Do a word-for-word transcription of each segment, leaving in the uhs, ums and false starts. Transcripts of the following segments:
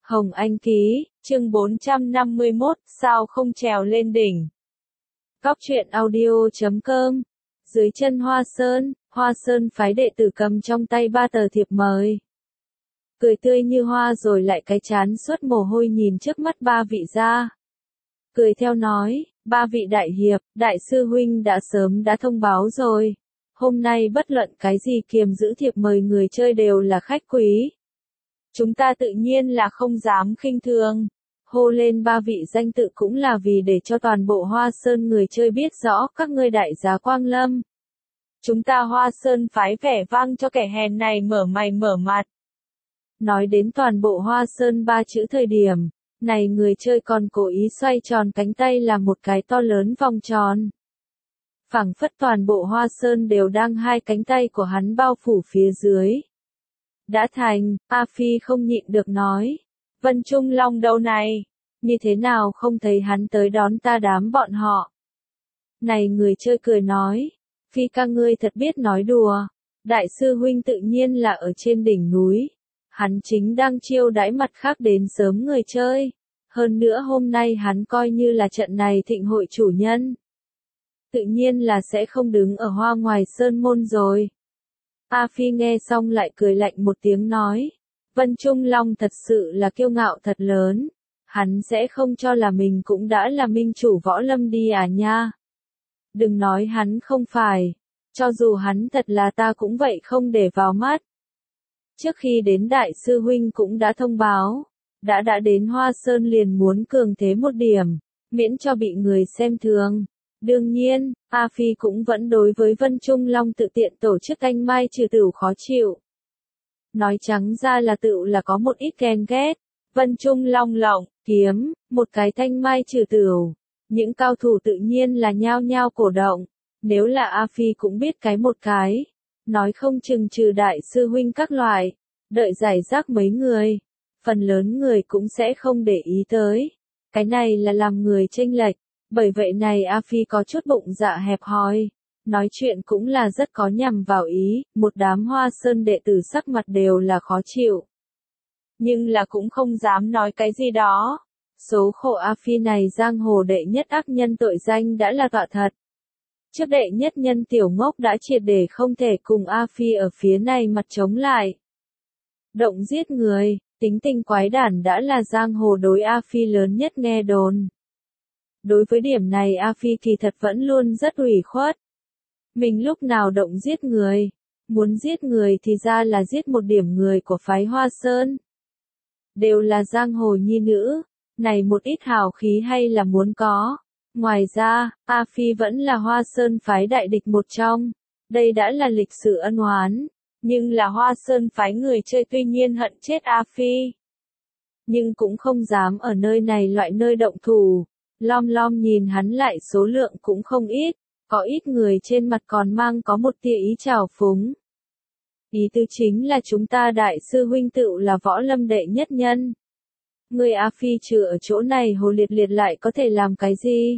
Hồng Anh ký, chương bốn trăm năm mươi mốt, sao không trèo lên đỉnh. Góc truyện audio chấm com. Dưới chân Hoa Sơn, Hoa Sơn phái đệ tử cầm trong tay ba tờ thiệp mời. Cười tươi như hoa rồi lại cái chán suốt mồ hôi nhìn trước mắt ba vị gia. Cười theo nói, ba vị đại hiệp, đại sư huynh đã sớm đã thông báo rồi. Hôm nay bất luận cái gì kiềm giữ thiệp mời người chơi đều là khách quý. Chúng ta tự nhiên là không dám khinh thường. Hô lên ba vị danh tự cũng là vì để cho toàn bộ Hoa Sơn người chơi biết rõ các ngươi đại giá quang lâm. Chúng ta Hoa Sơn phái vẻ vang cho kẻ hèn này mở mày mở mặt. Nói đến toàn bộ Hoa Sơn ba chữ thời điểm, này người chơi còn cố ý xoay tròn cánh tay làm một cái to lớn vòng tròn. Phảng phất toàn bộ Hoa Sơn đều đang hai cánh tay của hắn bao phủ phía dưới. Đã thành, A Phi không nhịn được nói. Vân Trung Long đâu này? Như thế nào không thấy hắn tới đón ta đám bọn họ? Này người chơi cười nói. Phi ca ngươi thật biết nói đùa. Đại sư huynh tự nhiên là ở trên đỉnh núi. Hắn chính đang chiêu đãi mặt khác đến sớm người chơi. Hơn nữa hôm nay hắn coi như là trận này thịnh hội chủ nhân. Tự nhiên là sẽ không đứng ở Hoa ngoài Sơn môn rồi. A Phi nghe xong lại cười lạnh một tiếng nói. Vân Trung Long thật sự là kiêu ngạo thật lớn. Hắn sẽ không cho là mình cũng đã là minh chủ võ lâm đi à nha. Đừng nói hắn không phải. Cho dù hắn thật là ta cũng vậy không để vào mắt. Trước khi đến đại sư huynh cũng đã thông báo. Đã đã đến Hoa Sơn liền muốn cường thế một điểm. Miễn cho bị người xem thường. Đương nhiên, A Phi cũng vẫn đối với Vân Trung Long tự tiện tổ chức anh mai trừ tửu khó chịu. Nói trắng ra là tựu là có một ít ghen ghét. Vân Trung Long lộng, kiếm, một cái thanh mai trừ tửu. Những cao thủ tự nhiên là nhao nhao cổ động. Nếu là A Phi cũng biết cái một cái. Nói không chừng trừ đại sư huynh các loại. Đợi giải rác mấy người. Phần lớn người cũng sẽ không để ý tới. Cái này là làm người chênh lệch. Bởi vậy này A Phi có chút bụng dạ hẹp hòi. Nói chuyện cũng là rất có nhằm vào ý, một đám Hoa Sơn đệ tử sắc mặt đều là khó chịu. Nhưng là cũng không dám nói cái gì đó. Số khổ A Phi này giang hồ đệ nhất ác nhân tội danh đã là tọa thật. Trước đệ nhất nhân tiểu ngốc đã triệt để không thể cùng A Phi ở phía này mặt chống lại. Động giết người, tính tình quái đản đã là giang hồ đối A Phi lớn nhất nghe đồn. Đối với điểm này A Phi kỳ thật vẫn luôn rất ủy khuất. Mình lúc nào động giết người, muốn giết người thì ra là giết một điểm người của phái Hoa Sơn. Đều là giang hồ nhi nữ, này một ít hào khí hay là muốn có. Ngoài ra, A Phi vẫn là Hoa Sơn phái đại địch một trong. Đây đã là lịch sử ân oán, nhưng là Hoa Sơn phái người chơi tuy nhiên hận chết A Phi. Nhưng cũng không dám ở nơi này loại nơi động thủ. Lom lom nhìn hắn lại số lượng cũng không ít, có ít người trên mặt còn mang có một tia ý trào phúng. Ý tứ chính là chúng ta đại sư huynh tựu là võ lâm đệ nhất nhân. Người A Phi trừ ở chỗ này hồ liệt liệt lại có thể làm cái gì?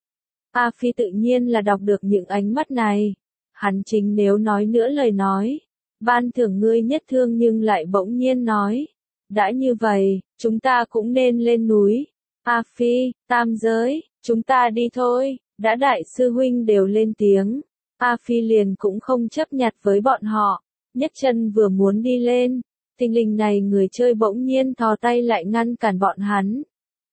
A Phi tự nhiên là đọc được những ánh mắt này. Hắn chính nếu nói nữa lời nói, ban thưởng ngươi nhất thương nhưng lại bỗng nhiên nói. Đã như vậy, chúng ta cũng nên lên núi. A Phi, tam giới, chúng ta đi thôi, đã đại sư huynh đều lên tiếng. A Phi liền cũng không chấp nhặt với bọn họ, nhấc chân vừa muốn đi lên, tình linh này người chơi bỗng nhiên thò tay lại ngăn cản bọn hắn.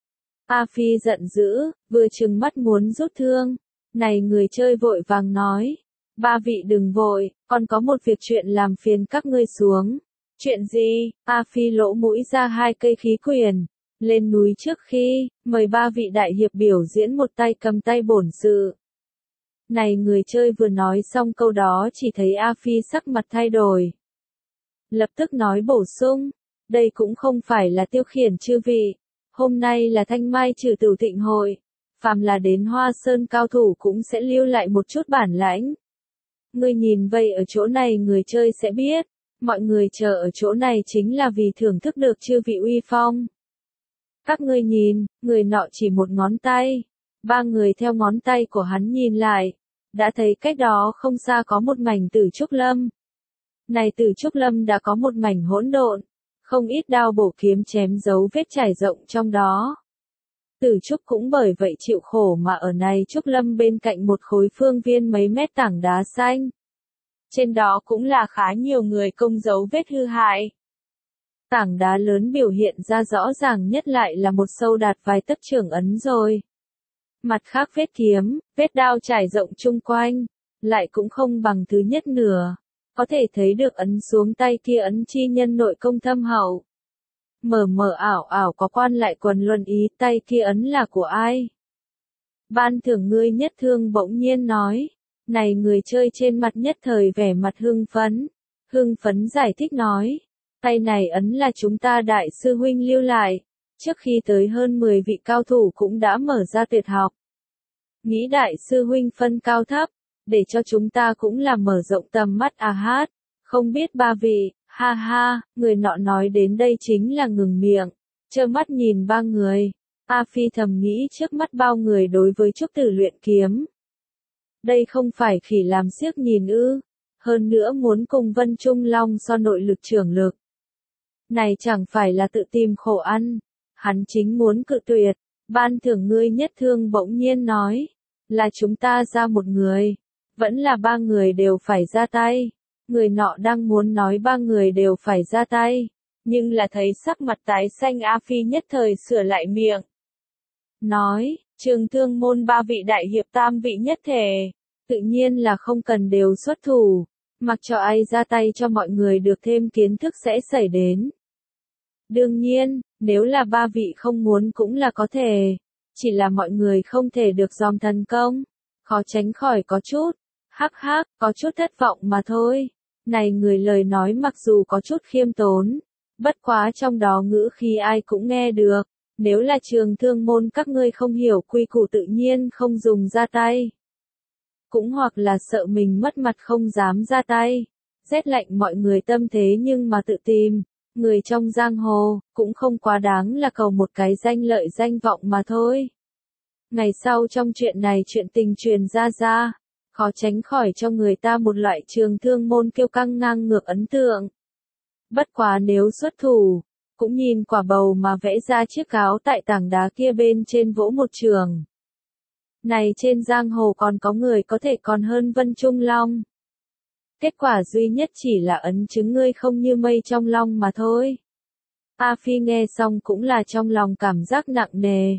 A Phi giận dữ, vừa trừng mắt muốn rút thương, này người chơi vội vàng nói, ba vị đừng vội, còn có một việc chuyện làm phiền các ngươi xuống. Chuyện gì? A Phi lỗ mũi ra hai cây khí quyền. Lên núi trước khi, mời ba vị đại hiệp biểu diễn một tay cầm tay bổn sự. Này người chơi vừa nói xong câu đó chỉ thấy A Phi sắc mặt thay đổi. Lập tức nói bổ sung, đây cũng không phải là tiêu khiển chư vị. Hôm nay là thanh mai trừ tửu thịnh hội. Phàm là đến Hoa Sơn cao thủ cũng sẽ lưu lại một chút bản lãnh. Ngươi nhìn vậy ở chỗ này người chơi sẽ biết. Mọi người chờ ở chỗ này chính là vì thưởng thức được chư vị uy phong. Các ngươi nhìn, người nọ chỉ một ngón tay. Ba người theo ngón tay của hắn nhìn lại. Đã thấy cách đó không xa có một mảnh tử trúc lâm. Này tử trúc lâm đã có một mảnh hỗn độn. không ít đao bổ kiếm chém dấu vết trải rộng trong đó. Tử Trúc cũng bởi vậy chịu khổ mà ở này Trúc Lâm bên cạnh một khối phương viên mấy mét tảng đá xanh. Trên đó cũng là khá nhiều người công dấu vết hư hại. Tảng đá lớn biểu hiện ra rõ ràng nhất lại là một sâu đạt vài tấc trưởng ấn rồi. Mặt khác vết kiếm, vết đao trải rộng chung quanh, lại cũng không bằng thứ nhất nửa. Có thể thấy được ấn xuống tay kia ấn chi nhân nội công thâm hậu. Mờ mờ ảo ảo có quan lại quần luận ý tay kia ấn là của ai. Ban thưởng ngươi nhất thương bỗng nhiên nói. Này người chơi trên mặt nhất thời vẻ mặt hưng phấn. Hưng phấn giải thích nói. Tay này ấn là chúng ta đại sư huynh lưu lại. Trước khi tới hơn mười vị cao thủ cũng đã mở ra tuyệt học. Nghĩ đại sư huynh phân cao thấp. Để cho chúng ta cũng là mở rộng tầm mắt à hát. Không biết ba vị, ha ha, người nọ nói đến đây chính là ngừng miệng. Trơ mắt nhìn ba người. A Phi thầm nghĩ trước mắt bao người đối với Trúc Tử luyện kiếm. Đây không phải khỉ làm xiếc nhìn ư. Hơn nữa muốn cùng Vân Trung Long so nội lực trưởng lực. Này chẳng phải là tự tìm khổ ăn. Hắn chính muốn cự tuyệt. Ban thưởng ngươi nhất thương bỗng nhiên nói. Là chúng ta ra một người. Vẫn là ba người đều phải ra tay. Người nọ đang muốn nói ba người đều phải ra tay. Nhưng là thấy sắc mặt tái xanh A Phi nhất thời sửa lại miệng. Nói, Trường Thương môn ba vị đại hiệp tam vị nhất thể. Tự nhiên là không cần đều xuất thủ. Mặc cho ai ra tay cho mọi người được thêm kiến thức sẽ xảy đến. Đương nhiên, nếu là ba vị không muốn cũng là có thể. Chỉ là mọi người không thể được dòm thần công. Khó tránh khỏi có chút. Hắc hắc, có chút thất vọng mà thôi. Này người lời nói mặc dù có chút khiêm tốn. Bất quá trong đó ngữ khi ai cũng nghe được. Nếu là Trường Thương môn các ngươi không hiểu quy củ tự nhiên không dùng ra tay. Cũng hoặc là sợ mình mất mặt không dám ra tay. Rét lạnh mọi người tâm thế nhưng mà tự tìm. Người trong giang hồ, cũng không quá đáng là cầu một cái danh lợi danh vọng mà thôi. Ngày sau trong chuyện này chuyện tình truyền ra ra. Khó tránh khỏi cho người ta một loại Trường Thương môn kiêu căng ngang ngược ấn tượng. Bất quá nếu xuất thủ, cũng nhìn quả bầu mà vẽ ra chiếc áo tại tảng đá kia bên trên vỗ một trường. Này trên giang hồ còn có người có thể còn hơn Vân Trung Long. Kết quả duy nhất chỉ là ấn chứng ngươi không như mây trong long mà thôi. A Phi nghe xong cũng là trong lòng cảm giác nặng nề.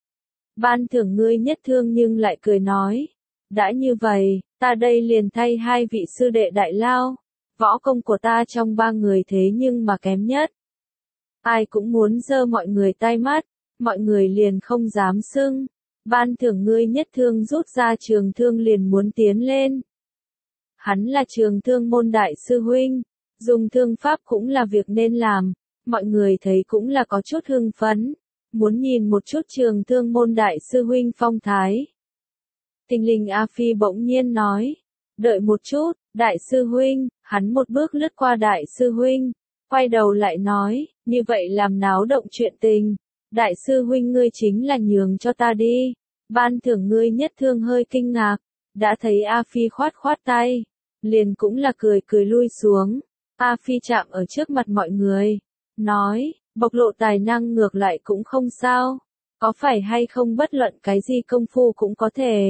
Ban thưởng ngươi nhất thương nhưng lại cười nói. Đã như vậy, ta đây liền thay hai vị sư đệ đại lao. Võ công của ta trong ba người thế nhưng mà kém nhất. Ai cũng muốn giơ mọi người tai mắt, mọi người liền không dám xưng. Ban thưởng ngươi nhất thương rút ra trường thương liền muốn tiến lên. Hắn là Trường Thương môn đại sư huynh, dùng thương pháp cũng là việc nên làm, mọi người thấy cũng là có chút hưng phấn, muốn nhìn một chút Trường Thương môn đại sư huynh phong thái. Tình linh A Phi bỗng nhiên nói, đợi một chút, đại sư huynh, hắn một bước lướt qua đại sư huynh, quay đầu lại nói, như vậy làm náo động chuyện tình, đại sư huynh ngươi chính là nhường cho ta đi, ban thưởng ngươi nhất thương hơi kinh ngạc, đã thấy A Phi khoát khoát tay, liền cũng là cười cười lui xuống, A Phi chạm ở trước mặt mọi người, nói, bộc lộ tài năng ngược lại cũng không sao, có phải hay không bất luận cái gì công phu cũng có thể.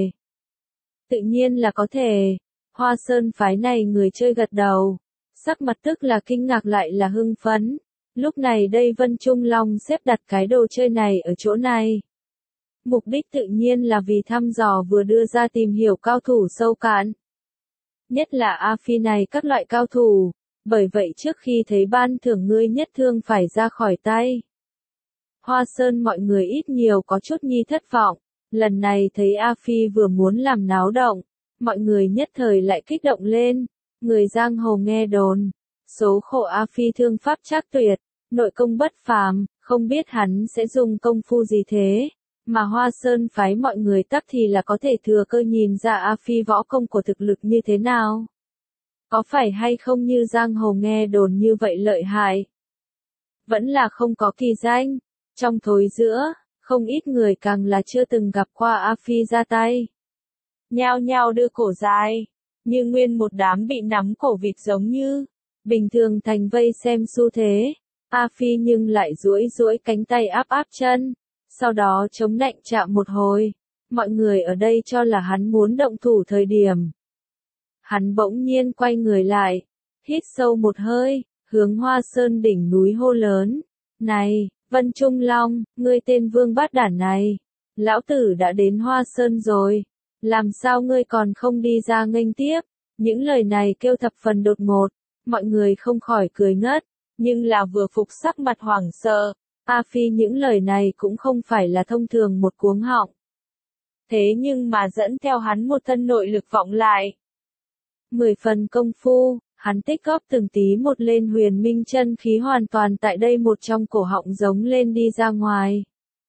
Tự nhiên là có thể. Hoa Sơn phái này người chơi gật đầu. Sắc mặt tức là kinh ngạc lại là hưng phấn. Lúc này đây Vân Trung Long xếp đặt cái đồ chơi này ở chỗ này. Mục đích tự nhiên là vì thăm dò vừa đưa ra tìm hiểu cao thủ sâu cạn. Nhất là A Phi này các loại cao thủ. Bởi vậy trước khi thấy ban thưởng ngươi nhất thương phải ra khỏi tay. Hoa Sơn mọi người ít nhiều có chút nhi thất vọng. Lần này thấy A Phi vừa muốn làm náo động, mọi người nhất thời lại kích động lên, người giang hồ nghe đồn, số khổ A Phi thương pháp trác tuyệt, nội công bất phàm, không biết hắn sẽ dùng công phu gì thế, mà Hoa Sơn phái mọi người tắc thì là có thể thừa cơ nhìn ra A Phi võ công của thực lực như thế nào. Có phải hay không như giang hồ nghe đồn như vậy lợi hại? Vẫn là không có kỳ danh, trong thối giữa. Không ít người càng là chưa từng gặp qua A Phi ra tay. Nhao nhao đưa cổ dài, như nguyên một đám bị nắm cổ vịt giống như, bình thường thành vây xem xu thế. A Phi nhưng lại duỗi duỗi cánh tay áp áp chân, sau đó chống nạnh chạm một hồi. Mọi người ở đây cho là hắn muốn động thủ thời điểm. Hắn bỗng nhiên quay người lại, hít sâu một hơi, hướng Hoa Sơn đỉnh núi hô lớn. Này, Vân Trung Long, ngươi tên vương bát đản này, lão tử đã đến Hoa Sơn rồi, làm sao ngươi còn không đi ra nghênh tiếp? Những lời này kêu thập phần đột ngột, mọi người không khỏi cười ngất, nhưng là vừa phục sắc mặt hoảng sợ. A Phi những lời này cũng không phải là thông thường một cuống họng. Thế nhưng mà dẫn theo hắn một thân nội lực vọng lại. Mười phần công phu, hắn tích góp từng tí một lên huyền minh chân khí hoàn toàn tại đây một trong cổ họng giống lên đi ra ngoài.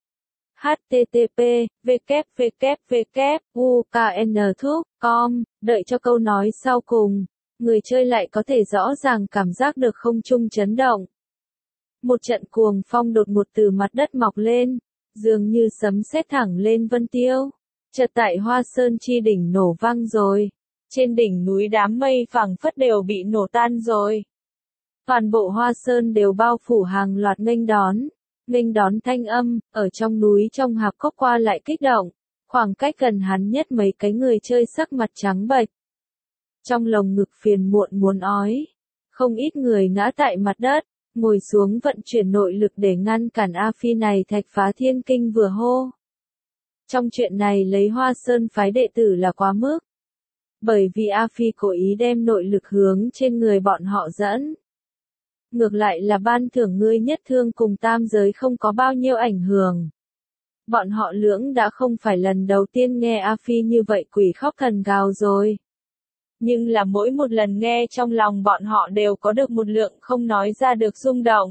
H T T P, W W W, U K N Thúc, com, đợi cho câu nói sau cùng, người chơi lại có thể rõ ràng cảm giác được không trung chấn động. Một trận cuồng phong đột ngột từ mặt đất mọc lên, dường như sấm sét thẳng lên Vân Tiêu. Chợt tại Hoa Sơn chi đỉnh nổ vang rồi. Trên đỉnh núi đám mây phẳng phất đều bị nổ tan rồi. Toàn bộ Hoa Sơn đều bao phủ hàng loạt nghênh đón. Nghênh đón thanh âm, ở trong núi trong hạp cốc qua lại kích động. Khoảng cách gần hắn nhất mấy cái người chơi sắc mặt trắng bệch. Trong lồng ngực phiền muộn muốn ói. Không ít người ngã tại mặt đất, ngồi xuống vận chuyển nội lực để ngăn cản A Phi này thạch phá thiên kinh vừa hô. Trong chuyện này lấy Hoa Sơn phái đệ tử là quá mức. Bởi vì A Phi cố ý đem nội lực hướng trên người bọn họ dẫn. Ngược lại là ban thưởng ngươi nhất thương cùng tam giới không có bao nhiêu ảnh hưởng. Bọn họ lưỡng đã không phải lần đầu tiên nghe A Phi như vậy quỷ khóc thần gào rồi. Nhưng là mỗi một lần nghe trong lòng bọn họ đều có được một lượng không nói ra được rung động.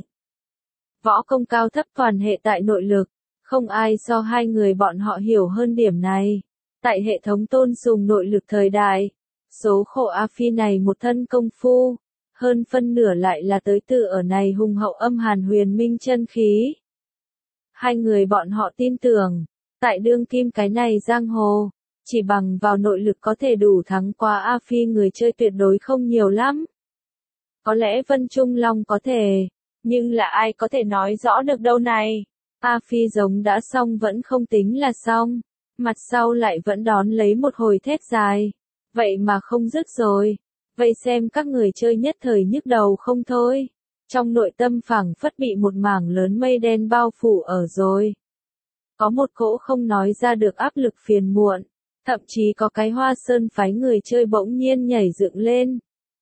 Võ công cao thấp toàn hệ tại nội lực, không ai so hai người bọn họ hiểu hơn điểm này. Tại hệ thống tôn sùng nội lực thời đại, số khổ A Phi này một thân công phu, hơn phân nửa lại là tới từ ở này hùng hậu âm hàn huyền minh chân khí. Hai người bọn họ tin tưởng, tại đương kim cái này giang hồ, chỉ bằng vào nội lực có thể đủ thắng qua A Phi người chơi tuyệt đối không nhiều lắm. Có lẽ Vân Trung Long có thể, nhưng là ai có thể nói rõ được đâu này. A Phi giống đã xong vẫn không tính là xong, mặt sau lại vẫn đón lấy một hồi thét dài. Vậy mà không dứt rồi. Vậy xem các người chơi nhất thời nhức đầu không thôi. Trong nội tâm phảng phất bị một mảng lớn mây đen bao phủ ở rồi. Có một cỗ không nói ra được áp lực phiền muộn. Thậm chí có cái Hoa Sơn phái người chơi bỗng nhiên nhảy dựng lên.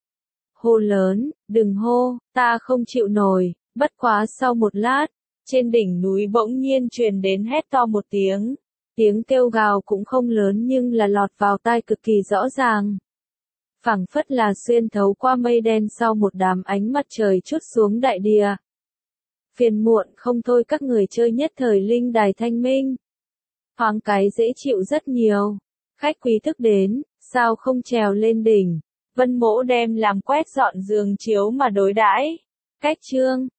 Hô lớn, đừng hô, ta không chịu nổi. Bất quá sau một lát, trên đỉnh núi bỗng nhiên truyền đến hét to một tiếng. Tiếng kêu gào cũng không lớn nhưng là lọt vào tai cực kỳ rõ ràng. Phảng phất là xuyên thấu qua mây đen sau một đám ánh mặt trời trút xuống đại địa. Phiền muộn không thôi các người chơi nhất thời linh đài thanh minh. Thoáng cái dễ chịu rất nhiều. Khách quý thức đến, sao không trèo lên đỉnh. Vân Mỗ đem làm quét dọn giường chiếu mà đối đãi. Cách chương.